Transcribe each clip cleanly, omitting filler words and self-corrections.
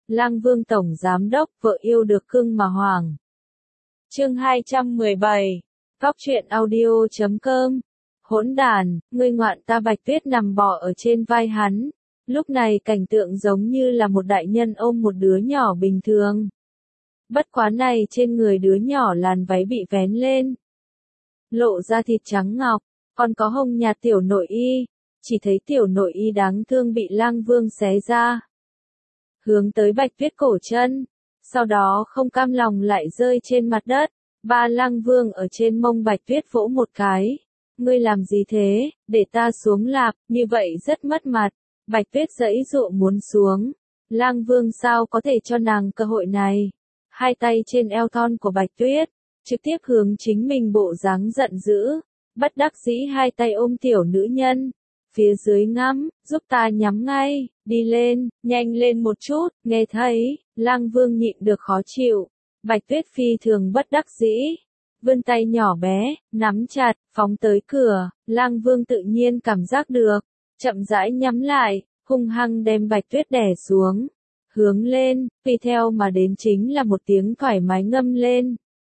Lang Vương tổng giám đốc, vợ yêu được cưng mà hoàng. Chương 217. Góc truyện audio.com. Hỗn đàn, ngươi ngoạn ta. Bạch Tuyết nằm bò ở trên vai hắn. Lúc này cảnh tượng giống như là một đại nhân ôm một đứa nhỏ bình thường. Bất quá này trên người đứa nhỏ làn váy bị vén lên, lộ ra thịt trắng ngọc, còn có hồng nhạt tiểu nội y, chỉ thấy tiểu nội y đáng thương bị Lang Vương xé ra, hướng tới Bạch Tuyết cổ chân, sau đó không cam lòng lại rơi trên mặt đất. Lang Vương ở trên mông Bạch Tuyết vỗ một cái. Ngươi làm gì thế, để ta xuống lạp, như vậy rất mất mặt. Bạch Tuyết giãy giụa muốn xuống. Lang Vương sao có thể cho nàng cơ hội này. Hai tay trên eo thon của Bạch Tuyết, trực tiếp hướng chính mình bộ dáng giận dữ, bất đắc dĩ hai tay ôm tiểu nữ nhân. Phía dưới ngắm, giúp ta nhắm ngay, đi lên, nhanh lên một chút, nghe thấy. Lang Vương nhịn được khó chịu. Bạch Tuyết phi thường bất đắc dĩ, vươn tay nhỏ bé, nắm chặt, phóng tới cửa. Lang Vương tự nhiên cảm giác được, chậm rãi nhắm lại, hung hăng đem Bạch Tuyết đè xuống, hướng lên, tùy theo mà đến chính là một tiếng thoải mái ngâm lên.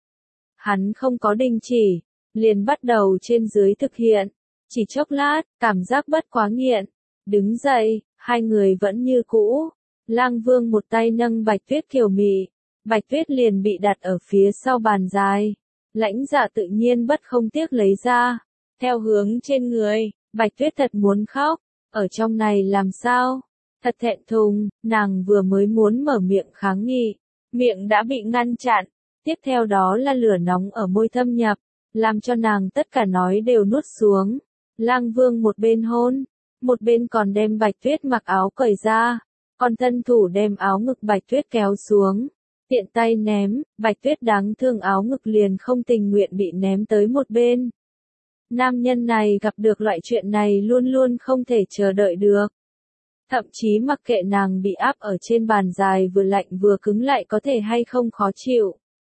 Hắn không có đình chỉ, liền bắt đầu trên dưới thực hiện, chỉ chốc lát, cảm giác bất quá nghiện, đứng dậy, hai người vẫn như cũ. Lang Vương một tay nâng Bạch Tuyết kiều mị, Bạch Tuyết liền bị đặt ở phía sau bàn dài. Lãnh Dạ tự nhiên bất không tiếc lấy ra, theo hướng trên người. Bạch Tuyết thật muốn khóc, ở trong này làm sao? Thật thẹn thùng, nàng vừa mới muốn mở miệng kháng nghị, miệng đã bị ngăn chặn. Tiếp theo đó là lửa nóng ở môi thâm nhập, làm cho nàng tất cả nói đều nuốt xuống. Lang Vương một bên hôn, một bên còn đem Bạch Tuyết mặc áo cởi ra, còn thân thủ đem áo ngực Bạch Tuyết kéo xuống. Tiện tay ném, Bạch Tuyết đáng thương áo ngực liền không tình nguyện bị ném tới một bên. Nam nhân này gặp được loại chuyện này luôn luôn không thể chờ đợi được. Thậm chí mặc kệ nàng bị áp ở trên bàn dài vừa lạnh vừa cứng lại có thể hay không khó chịu.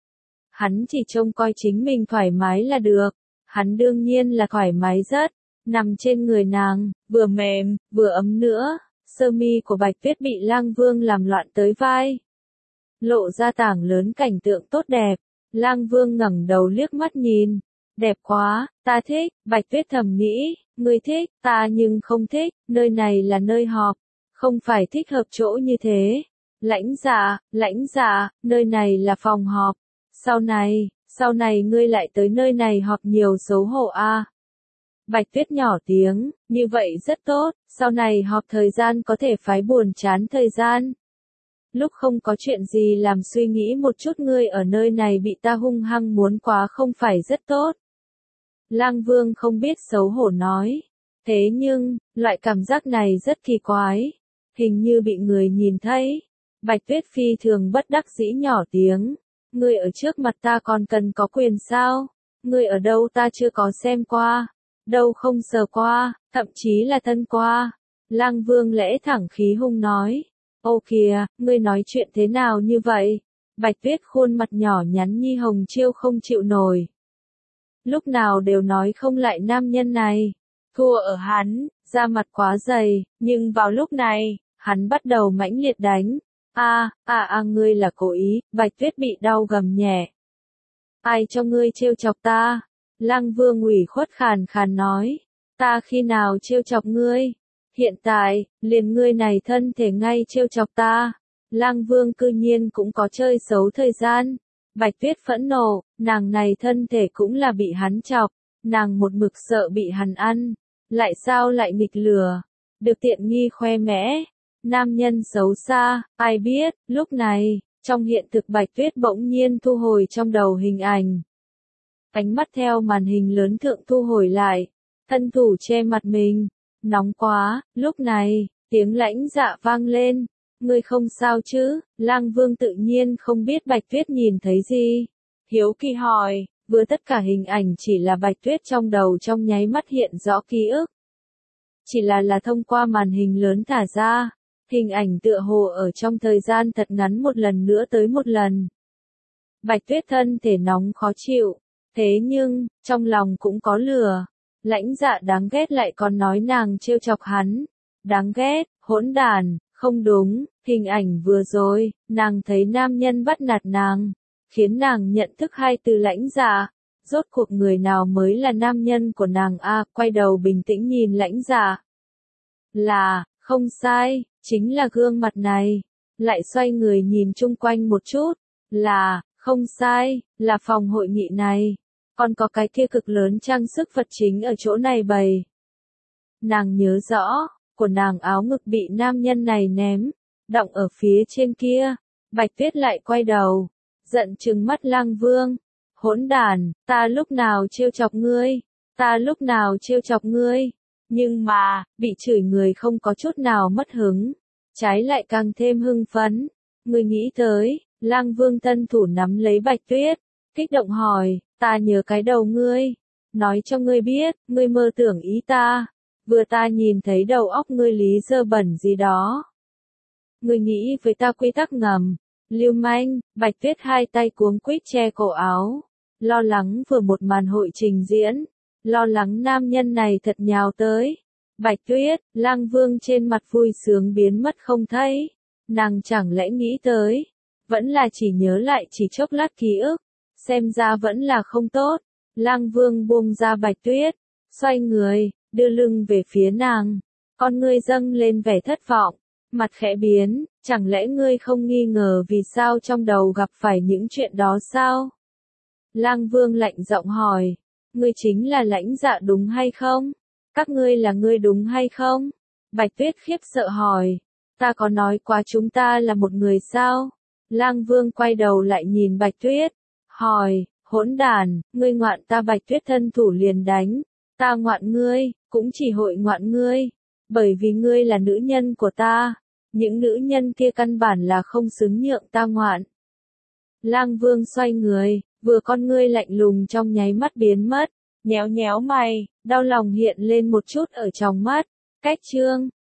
Hắn chỉ trông coi chính mình thoải mái là được. Hắn đương nhiên là thoải mái rất, nằm trên người nàng, vừa mềm, vừa ấm nữa. Sơ mi của Bạch Tuyết bị Lang Vương làm loạn tới vai, lộ ra tảng lớn cảnh tượng tốt đẹp. Lang Vương ngẩng đầu liếc mắt nhìn, đẹp quá, ta thích. Bạch Tuyết thầm nghĩ, ngươi thích, ta nhưng không thích, nơi này là nơi họp, không phải thích hợp chỗ như thế. Lãnh Dạ, nơi này là phòng họp, sau này ngươi lại tới nơi này họp nhiều xấu hổ a. Bạch Tuyết nhỏ tiếng, như vậy rất tốt, sau này họp thời gian có thể phái buồn chán thời gian. Lúc không có chuyện gì làm suy nghĩ một chút ngươi ở nơi này bị ta hung hăng muốn quá không phải rất tốt. Lang Vương không biết xấu hổ nói. Thế nhưng, loại cảm giác này rất kỳ quái. Hình như bị người nhìn thấy. Bạch Tuyết phi thường bất đắc dĩ nhỏ tiếng. Ngươi ở trước mặt ta còn cần có quyền sao? Ngươi ở đâu ta chưa có xem qua. Đâu không sờ qua, thậm chí là thân qua. Lang Vương lẽ thẳng khí hung nói. Ô kìa, ngươi nói chuyện thế nào như vậy? Bạch Tuyết khuôn mặt nhỏ nhắn nhi hồng chiêu không chịu nổi. Lúc nào đều nói không lại nam nhân này. Thua ở hắn, da mặt quá dày, nhưng vào lúc này, hắn bắt đầu mãnh liệt đánh. Ngươi là cố ý. Bạch Tuyết bị đau gầm nhẹ. Ai cho ngươi trêu chọc ta? Lang Vương ủy khuất khàn khàn nói. Ta khi nào trêu chọc ngươi? Hiện tại, liền ngươi này thân thể ngay trêu chọc ta. Lang Vương cư nhiên cũng có chơi xấu thời gian. Bạch Tuyết phẫn nộ, nàng này thân thể cũng là bị hắn chọc, nàng một mực sợ bị hắn ăn, lại sao lại nghịch lừa, được tiện nghi khoe mẽ. Nam nhân xấu xa, ai biết. Lúc này, trong hiện thực Bạch Tuyết bỗng nhiên thu hồi trong đầu hình ảnh. Ánh mắt theo màn hình lớn thượng thu hồi lại, thân thủ che mặt mình. Nóng quá. Lúc này, tiếng Lãnh Dạ vang lên. Ngươi không sao chứ? Lang Vương tự nhiên không biết Bạch Tuyết nhìn thấy gì. Hiếu kỳ hỏi, vừa tất cả hình ảnh chỉ là Bạch Tuyết trong đầu trong nháy mắt hiện rõ ký ức. Chỉ là thông qua màn hình lớn thả ra, hình ảnh tựa hồ ở trong thời gian thật ngắn một lần nữa tới một lần. Bạch Tuyết thân thể nóng khó chịu, thế nhưng, trong lòng cũng có lửa. Lãnh Dạ đáng ghét lại còn nói nàng trêu chọc hắn. Đáng ghét, hỗn đàn, Không đúng, hình ảnh vừa rồi, nàng thấy nam nhân bắt nạt nàng, khiến nàng nhận thức hai từ lãnh dạ. Rốt cuộc người nào mới là nam nhân của nàng quay đầu bình tĩnh nhìn lãnh dạ. Là, không sai, chính là gương mặt này. Lại xoay người nhìn chung quanh một chút. Là, không sai, là phòng hội nghị này. Còn có cái kia cực lớn trang sức vật chính ở chỗ này bày. Nàng nhớ rõ, của nàng áo ngực bị nam nhân này ném, đọng ở phía trên kia. Bạch Tuyết lại quay đầu, giận trừng mắt Lang Vương. Hỗn đàn, ta lúc nào trêu chọc ngươi? Ta lúc nào trêu chọc ngươi? Nhưng mà, bị chửi người không có chút nào mất hứng, trái lại càng thêm hưng phấn. Ngươi nghĩ tới, Lang Vương tân thủ nắm lấy Bạch Tuyết, kích động hỏi, ta nhớ cái đầu ngươi, nói cho ngươi biết, ngươi mơ tưởng ý ta, vừa ta nhìn thấy đầu óc ngươi lý dơ bẩn gì đó. Ngươi nghĩ với ta quy tắc ngầm, lưu manh. Bạch Tuyết hai tay cuống quýt che cổ áo, lo lắng vừa một màn hội trình diễn, lo lắng nam nhân này thật nhào tới. Bạch Tuyết, Lang Vương trên mặt vui sướng biến mất không thấy, nàng chẳng lẽ nghĩ tới, vẫn là chỉ nhớ lại chỉ chốc lát ký ức, xem ra vẫn là không tốt. Lang Vương buông ra Bạch Tuyết, xoay người, đưa lưng về phía nàng, con ngươi dâng lên vẻ thất vọng, mặt khẽ biến, chẳng lẽ ngươi không nghi ngờ vì sao trong đầu gặp phải những chuyện đó sao? Lang Vương lạnh giọng hỏi, ngươi chính là lãnh dạ đúng hay không? Các ngươi là ngươi đúng hay không? Bạch Tuyết khiếp sợ hỏi, ta có nói quá chúng ta là một người sao? Lang Vương quay đầu lại nhìn Bạch Tuyết, hỏi, hỗn đàn, ngươi ngoạn ta. Bạch Tuyết thân thủ liền đánh, ta ngoạn ngươi, cũng chỉ hội ngoạn ngươi, bởi vì ngươi là nữ nhân của ta, những nữ nhân kia căn bản là không xứng nhượng ta ngoạn. Lang Vương xoay người, vừa con ngươi lạnh lùng trong nháy mắt biến mất, nhéo nhéo mày, đau lòng hiện lên một chút ở trong mắt. Cách chương